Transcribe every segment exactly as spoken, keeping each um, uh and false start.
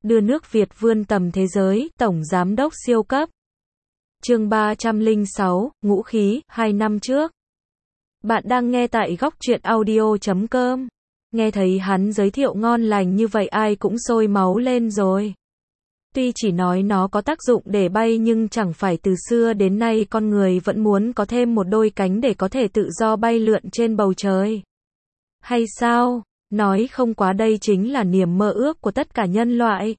đưa nước Việt vươn tầm thế giới, Tổng Giám đốc siêu cấp. Chương ba trăm lẻ sáu, Ngũ khí, hai năm trước. Bạn đang nghe tại góc truyện audio chấm com. Nghe thấy hắn giới thiệu ngon lành như vậy ai cũng sôi máu lên rồi. Tuy chỉ nói nó có tác dụng để bay nhưng chẳng phải từ xưa đến nay con người vẫn muốn có thêm một đôi cánh để có thể tự do bay lượn trên bầu trời. Hay sao? Nói không quá đây chính là niềm mơ ước của tất cả nhân loại.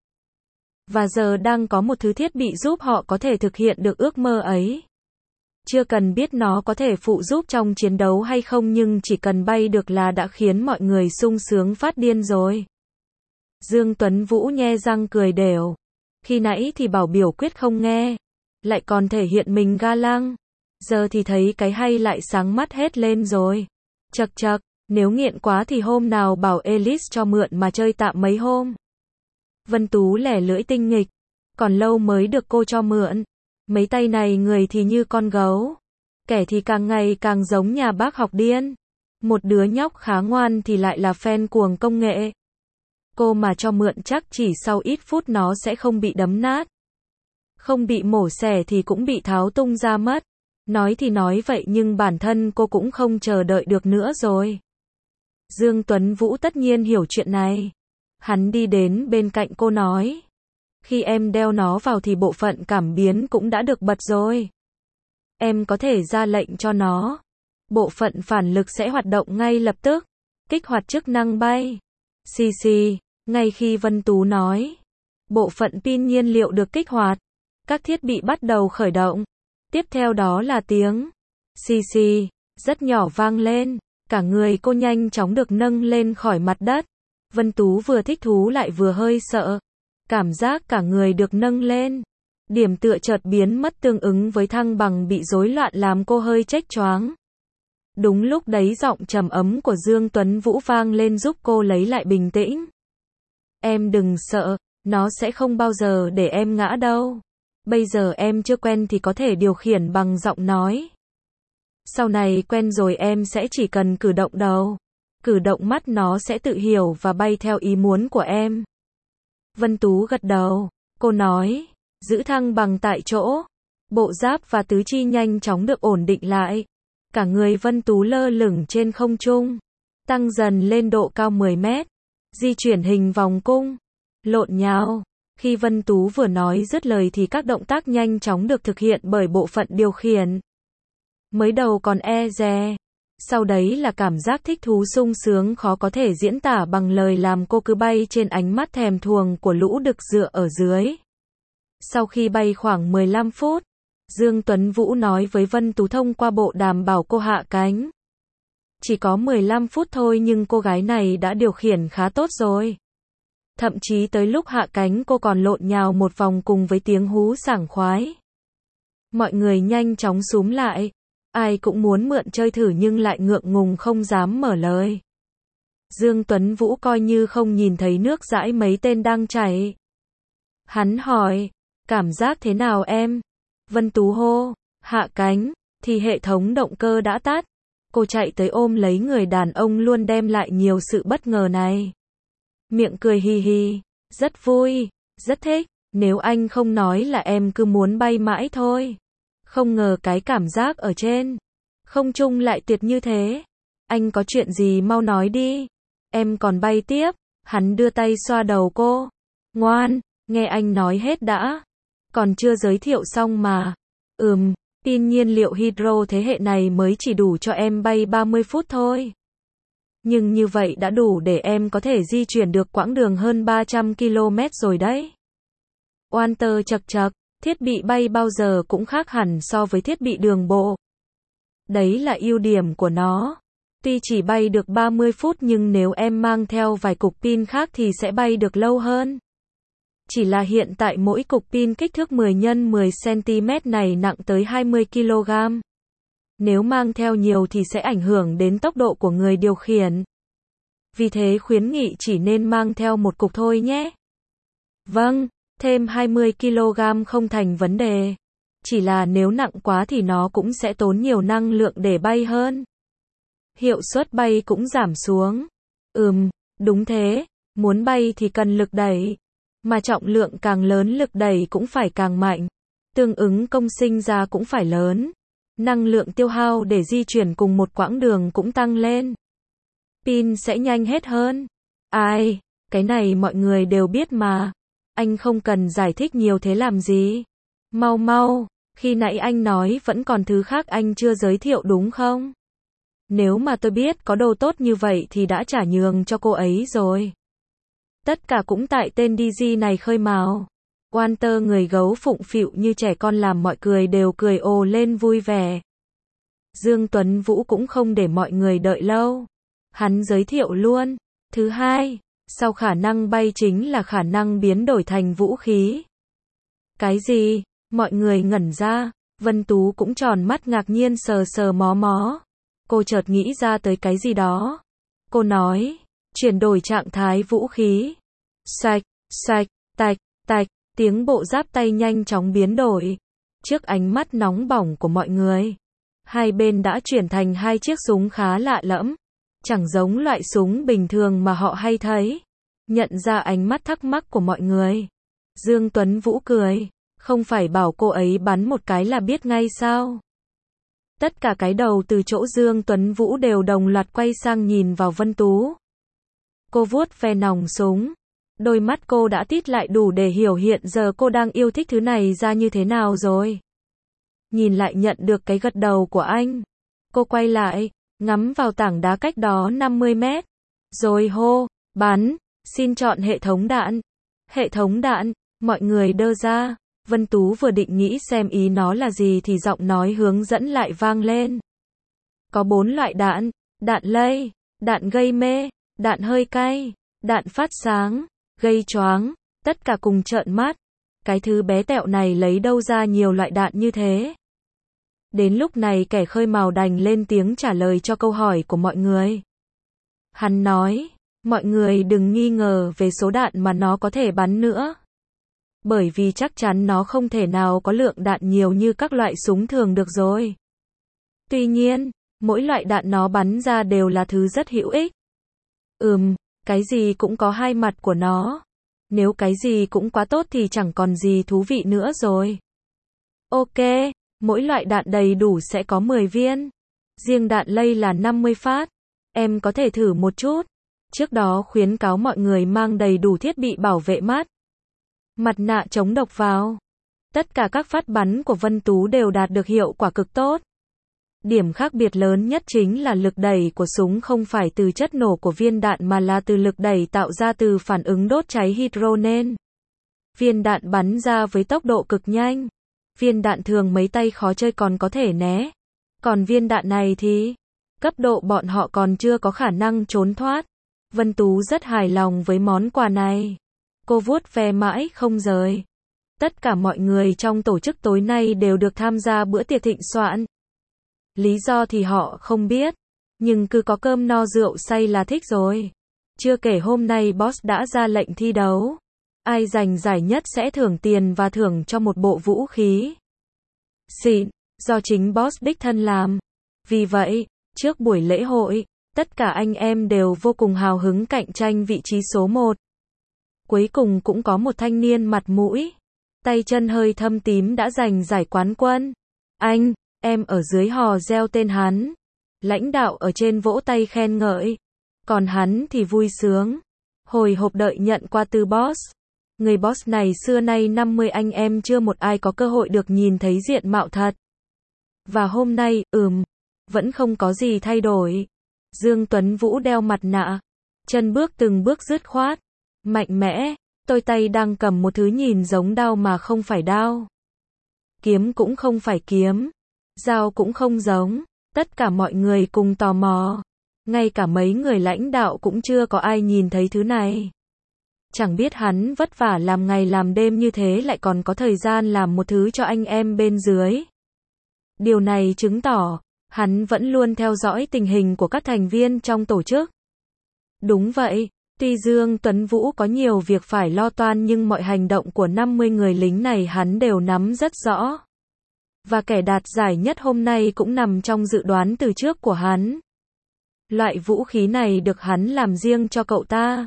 Và giờ đang có một thứ thiết bị giúp họ có thể thực hiện được ước mơ ấy. Chưa cần biết nó có thể phụ giúp trong chiến đấu hay không nhưng chỉ cần bay được là đã khiến mọi người sung sướng phát điên rồi. Dương Tuấn Vũ nhe răng cười đều. Khi nãy thì bảo biểu quyết không nghe. Lại còn thể hiện mình ga lăng. Giờ thì thấy cái hay lại sáng mắt hết lên rồi. Chậc chậc, nếu nghiện quá thì hôm nào bảo Elise cho mượn mà chơi tạm mấy hôm. Vân Tú lẻ lưỡi tinh nghịch. Còn lâu mới được cô cho mượn. Mấy tay này người thì như con gấu. Kẻ thì càng ngày càng giống nhà bác học điên. Một đứa nhóc khá ngoan thì lại là fan cuồng công nghệ. Cô mà cho mượn chắc chỉ sau ít phút nó sẽ không bị đấm nát. Không bị mổ xẻ thì cũng bị tháo tung ra mất. Nói thì nói vậy nhưng bản thân cô cũng không chờ đợi được nữa rồi. Dương Tuấn Vũ tất nhiên hiểu chuyện này. Hắn đi đến bên cạnh cô nói. Khi em đeo nó vào thì bộ phận cảm biến cũng đã được bật rồi. Em có thể ra lệnh cho nó. Bộ phận phản lực sẽ hoạt động ngay lập tức. Kích hoạt chức năng bay. Xì xì, ngay khi Vân Tú nói. Bộ phận pin nhiên liệu được kích hoạt. Các thiết bị bắt đầu khởi động. Tiếp theo đó là tiếng. Xì xì, rất nhỏ vang lên. Cả người cô nhanh chóng được nâng lên khỏi mặt đất. Vân Tú vừa thích thú lại vừa hơi sợ. Cảm giác cả người được nâng lên. Điểm tựa chợt biến mất tương ứng với thăng bằng bị rối loạn làm cô hơi chếch choáng. Đúng lúc đấy giọng trầm ấm của Dương Tuấn Vũ vang lên giúp cô lấy lại bình tĩnh. Em đừng sợ, nó sẽ không bao giờ để em ngã đâu. Bây giờ em chưa quen thì có thể điều khiển bằng giọng nói. Sau này quen rồi em sẽ chỉ cần cử động đầu. Cử động mắt nó sẽ tự hiểu và bay theo ý muốn của em. Vân Tú gật đầu. Cô nói, giữ thăng bằng tại chỗ. Bộ giáp và tứ chi nhanh chóng được ổn định lại. Cả người Vân Tú lơ lửng trên không trung. Tăng dần lên độ cao mười mét. Di chuyển hình vòng cung. Lộn nhào. Khi Vân Tú vừa nói dứt lời thì các động tác nhanh chóng được thực hiện bởi bộ phận điều khiển. Mới đầu còn e dè. Sau đấy là cảm giác thích thú sung sướng khó có thể diễn tả bằng lời làm cô cứ bay trên ánh mắt thèm thuồng của lũ đực dựa ở dưới. Sau khi bay khoảng mười lăm phút, Dương Tuấn Vũ nói với Vân Tú thông qua bộ đàm bảo cô hạ cánh. Chỉ có mười lăm phút thôi nhưng cô gái này đã điều khiển khá tốt rồi. Thậm chí tới lúc hạ cánh cô còn lộn nhào một vòng cùng với tiếng hú sảng khoái. Mọi người nhanh chóng xúm lại. Ai cũng muốn mượn chơi thử nhưng lại ngượng ngùng không dám mở lời. Dương Tuấn Vũ coi như không nhìn thấy nước dãi mấy tên đang chảy. Hắn hỏi, cảm giác thế nào em? Vân Tú hô, hạ cánh, thì hệ thống động cơ đã tắt. Cô chạy tới ôm lấy người đàn ông luôn đem lại nhiều sự bất ngờ này. Miệng cười hi hi, rất vui, rất thích, nếu anh không nói là em cứ muốn bay mãi thôi. Không ngờ cái cảm giác ở trên không trung lại tuyệt như thế. Anh có chuyện gì mau nói đi. Em còn bay tiếp. Hắn đưa tay xoa đầu cô. Ngoan, nghe anh nói hết đã. Còn chưa giới thiệu xong mà. Ừm, pin nhiên liệu hydro thế hệ này mới chỉ đủ cho em bay ba mươi phút thôi. Nhưng như vậy đã đủ để em có thể di chuyển được quãng đường hơn ba trăm ki lô mét rồi đấy. Oan tơ chậc chậc. Thiết bị bay bao giờ cũng khác hẳn so với thiết bị đường bộ. Đấy là ưu điểm của nó. Tuy chỉ bay được ba mươi phút nhưng nếu em mang theo vài cục pin khác thì sẽ bay được lâu hơn. Chỉ là hiện tại mỗi cục pin kích thước mười nhân mười xăng-ti-mét này nặng tới hai mươi ki lô gam. Nếu mang theo nhiều thì sẽ ảnh hưởng đến tốc độ của người điều khiển. Vì thế khuyến nghị chỉ nên mang theo một cục thôi nhé. Vâng. Thêm hai mươi ki lô gam không thành vấn đề. Chỉ là nếu nặng quá thì nó cũng sẽ tốn nhiều năng lượng để bay hơn. Hiệu suất bay cũng giảm xuống. Ừm, đúng thế, muốn bay thì cần lực đẩy. Mà trọng lượng càng lớn lực đẩy cũng phải càng mạnh. Tương ứng công sinh ra cũng phải lớn. Năng lượng tiêu hao để di chuyển cùng một quãng đường cũng tăng lên. Pin sẽ nhanh hết hơn. Ai, cái này mọi người đều biết mà. Anh không cần giải thích nhiều thế làm gì. Mau mau, khi nãy anh nói vẫn còn thứ khác anh chưa giới thiệu đúng không? Nếu mà tôi biết có đồ tốt như vậy thì đã trả nhường cho cô ấy rồi. Tất cả cũng tại tên đê giê này khơi mào. Walter người gấu phụng phịu như trẻ con làm mọi người đều cười ồ lên vui vẻ. Dương Tuấn Vũ cũng không để mọi người đợi lâu. Hắn giới thiệu luôn. Thứ hai, sau khả năng bay chính là khả năng biến đổi thành vũ khí. Cái gì? Mọi người ngẩn ra. Vân Tú cũng tròn mắt ngạc nhiên sờ sờ mó mó. Cô chợt nghĩ ra tới cái gì đó. Cô nói, chuyển đổi trạng thái vũ khí. Sạch, sạch, tạch, tạch, tiếng bộ giáp tay nhanh chóng biến đổi. Trước ánh mắt nóng bỏng của mọi người, hai bên đã chuyển thành hai chiếc súng khá lạ lẫm. Chẳng giống loại súng bình thường mà họ hay thấy. Nhận ra ánh mắt thắc mắc của mọi người, Dương Tuấn Vũ cười. Không phải bảo cô ấy bắn một cái là biết ngay sao? Tất cả cái đầu từ chỗ Dương Tuấn Vũ đều đồng loạt quay sang nhìn vào Vân Tú. Cô vuốt ve nòng súng. Đôi mắt cô đã tít lại đủ để hiểu hiện giờ cô đang yêu thích thứ này ra như thế nào rồi. Nhìn lại nhận được cái gật đầu của anh. Cô quay lại, ngắm vào tảng đá cách đó năm mươi mét. Rồi hô, bắn, xin chọn hệ thống đạn. Hệ thống đạn, mọi người đơ ra. Vân Tú vừa định nghĩ xem ý nó là gì thì giọng nói hướng dẫn lại vang lên. Có bốn loại đạn, đạn lây, đạn gây mê, đạn hơi cay, đạn phát sáng, gây choáng, tất cả cùng trợn mắt. Cái thứ bé tẹo này lấy đâu ra nhiều loại đạn như thế? Đến lúc này kẻ khơi mào đành lên tiếng trả lời cho câu hỏi của mọi người. Hắn nói, mọi người đừng nghi ngờ về số đạn mà nó có thể bắn nữa. Bởi vì chắc chắn nó không thể nào có lượng đạn nhiều như các loại súng thường được rồi. Tuy nhiên, mỗi loại đạn nó bắn ra đều là thứ rất hữu ích. Ừm, cái gì cũng có hai mặt của nó. Nếu cái gì cũng quá tốt thì chẳng còn gì thú vị nữa rồi. Ok, mỗi loại đạn đầy đủ sẽ có mười viên. Riêng đạn lây là năm mươi phát. Em có thể thử một chút. Trước đó khuyến cáo mọi người mang đầy đủ thiết bị bảo vệ mắt. Mặt nạ chống độc vào. Tất cả các phát bắn của Vân Tú đều đạt được hiệu quả cực tốt. Điểm khác biệt lớn nhất chính là lực đẩy của súng không phải từ chất nổ của viên đạn mà là từ lực đẩy tạo ra từ phản ứng đốt cháy hydrogen. Viên đạn bắn ra với tốc độ cực nhanh. Viên đạn thường mấy tay khó chơi còn có thể né. Còn viên đạn này thì, cấp độ bọn họ còn chưa có khả năng trốn thoát. Vân Tú rất hài lòng với món quà này. Cô vuốt ve mãi không rời. Tất cả mọi người trong tổ chức tối nay đều được tham gia bữa tiệc thịnh soạn. Lý do thì họ không biết. Nhưng cứ có cơm no rượu say là thích rồi. Chưa kể hôm nay boss đã ra lệnh thi đấu. Ai giành giải nhất sẽ thưởng tiền và thưởng cho một bộ vũ khí xịn, do chính boss đích thân làm. Vì vậy, trước buổi lễ hội, tất cả anh em đều vô cùng hào hứng cạnh tranh vị trí số một. Cuối cùng cũng có một thanh niên mặt mũi, tay chân hơi thâm tím đã giành giải quán quân. Anh, em ở dưới hò reo tên hắn. Lãnh đạo ở trên vỗ tay khen ngợi. Còn hắn thì vui sướng, hồi hộp đợi nhận qua từ boss. Người boss này xưa nay năm mươi anh em chưa một ai có cơ hội được nhìn thấy diện mạo thật. Và hôm nay, ừm, vẫn không có gì thay đổi. Dương Tuấn Vũ đeo mặt nạ, chân bước từng bước dứt khoát, mạnh mẽ, tôi tay đang cầm một thứ nhìn giống đao mà không phải đao. Kiếm cũng không phải kiếm, dao cũng không giống, tất cả mọi người cùng tò mò. Ngay cả mấy người lãnh đạo cũng chưa có ai nhìn thấy thứ này. Chẳng biết hắn vất vả làm ngày làm đêm như thế lại còn có thời gian làm một thứ cho anh em bên dưới. Điều này chứng tỏ, hắn vẫn luôn theo dõi tình hình của các thành viên trong tổ chức. Đúng vậy, tuy Dương Tuấn Vũ có nhiều việc phải lo toan nhưng mọi hành động của năm mươi người lính này hắn đều nắm rất rõ. Và kẻ đạt giải nhất hôm nay cũng nằm trong dự đoán từ trước của hắn. Loại vũ khí này được hắn làm riêng cho cậu ta.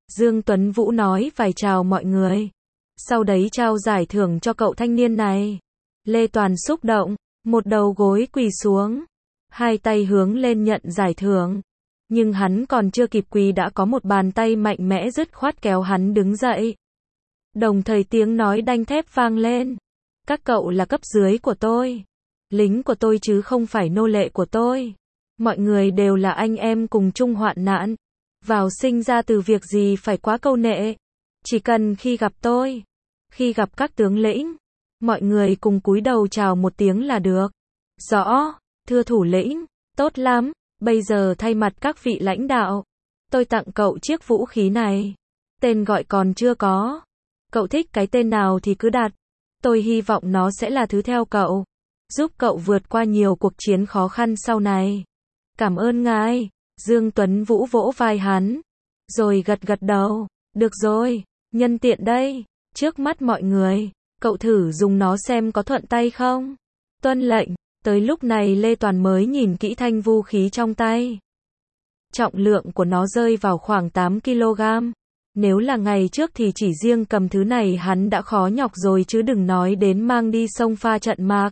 Dương Tuấn Vũ nói vài chào mọi người. Sau đấy trao giải thưởng cho cậu thanh niên này. Lê Toàn xúc động, một đầu gối quỳ xuống, hai tay hướng lên nhận giải thưởng. Nhưng hắn còn chưa kịp quỳ đã có một bàn tay mạnh mẽ dứt khoát kéo hắn đứng dậy. Đồng thời tiếng nói đanh thép vang lên. Các cậu là cấp dưới của tôi. Lính của tôi chứ không phải nô lệ của tôi. Mọi người đều là anh em cùng chung hoạn nạn. Vào sinh ra từ việc gì phải quá câu nệ. Chỉ cần khi gặp tôi, khi gặp các tướng lĩnh, mọi người cùng cúi đầu chào một tiếng là được. Rõ, thưa thủ lĩnh, tốt lắm. Bây giờ thay mặt các vị lãnh đạo, tôi tặng cậu chiếc vũ khí này. Tên gọi còn chưa có. Cậu thích cái tên nào thì cứ đặt. Tôi hy vọng nó sẽ là thứ theo cậu, giúp cậu vượt qua nhiều cuộc chiến khó khăn sau này. Cảm ơn ngài. Dương Tuấn Vũ vỗ vai hắn, rồi gật gật đầu. Được rồi, nhân tiện đây, trước mắt mọi người, cậu thử dùng nó xem có thuận tay không? Tuân lệnh. Tới lúc này Lê Toàn mới nhìn kỹ thanh vũ khí trong tay. Trọng lượng của nó rơi vào khoảng tám ki lô gam. Nếu là ngày trước thì chỉ riêng cầm thứ này hắn đã khó nhọc rồi chứ đừng nói đến mang đi sông pha trận mạc.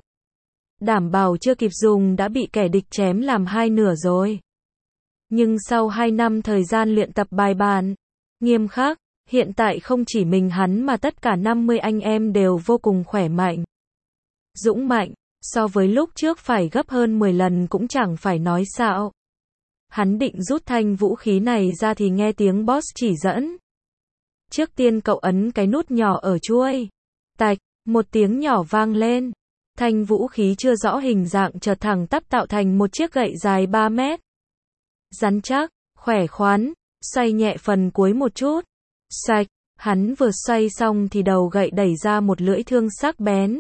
Đảm bảo chưa kịp dùng đã bị kẻ địch chém làm hai nửa rồi. Nhưng sau hai năm thời gian luyện tập bài bản, nghiêm khắc, hiện tại không chỉ mình hắn mà tất cả năm mươi anh em đều vô cùng khỏe mạnh, dũng mạnh. So với lúc trước phải gấp hơn mười lần cũng chẳng phải nói xạo. Hắn định rút thanh vũ khí này ra thì nghe tiếng boss chỉ dẫn. Trước tiên cậu ấn cái nút nhỏ ở chuôi. Tạch, một tiếng nhỏ vang lên. Thanh vũ khí chưa rõ hình dạng chợt thẳng tắp tạo thành một chiếc gậy dài ba mét. Rắn chắc, khỏe khoắn, xoay nhẹ phần cuối một chút. Sạch, hắn vừa xoay xong thì đầu gậy đẩy ra một lưỡi thương sắc bén.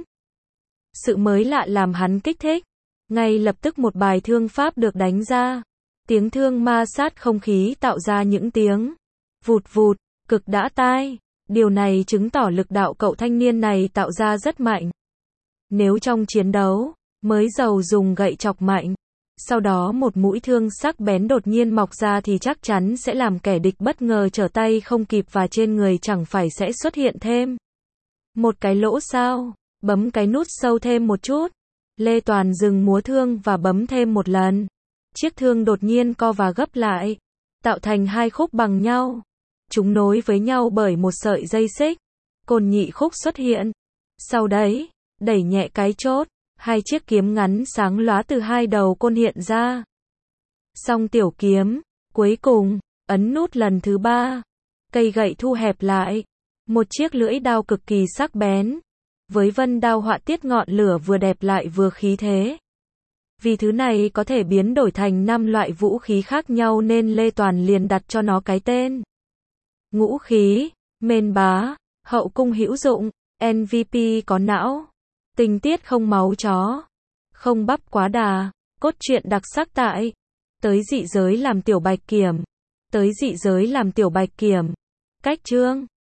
Sự mới lạ làm hắn kích thích. Ngay lập tức một bài thương pháp được đánh ra. Tiếng thương ma sát không khí tạo ra những tiếng vụt vụt, cực đã tai. Điều này chứng tỏ lực đạo cậu thanh niên này tạo ra rất mạnh. Nếu trong chiến đấu, mới giàu dùng gậy chọc mạnh, sau đó một mũi thương sắc bén đột nhiên mọc ra thì chắc chắn sẽ làm kẻ địch bất ngờ trở tay không kịp và trên người chẳng phải sẽ xuất hiện thêm một cái lỗ sao. Bấm cái nút sâu thêm một chút. Lê Toàn dừng múa thương và bấm thêm một lần. Chiếc thương đột nhiên co và gấp lại, tạo thành hai khúc bằng nhau. Chúng nối với nhau bởi một sợi dây xích. Côn nhị khúc xuất hiện. Sau đấy, đẩy nhẹ cái chốt, hai chiếc kiếm ngắn sáng lóa từ hai đầu côn hiện ra. Xong tiểu kiếm, cuối cùng, ấn nút lần thứ ba. Cây gậy thu hẹp lại. Một chiếc lưỡi đao cực kỳ sắc bén. Với vân đao họa tiết ngọn lửa vừa đẹp lại vừa khí thế. Vì thứ này có thể biến đổi thành năm loại vũ khí khác nhau nên Lê Toàn liền đặt cho nó cái tên. Ngũ khí, mên bá, hậu cung hữu dụng, em vê pê có não, tình tiết không máu chó, không bắp quá đà, cốt truyện đặc sắc tại. Tới dị giới làm tiểu bạch kiểm. Tới dị giới làm tiểu bạch kiểm. Cách chương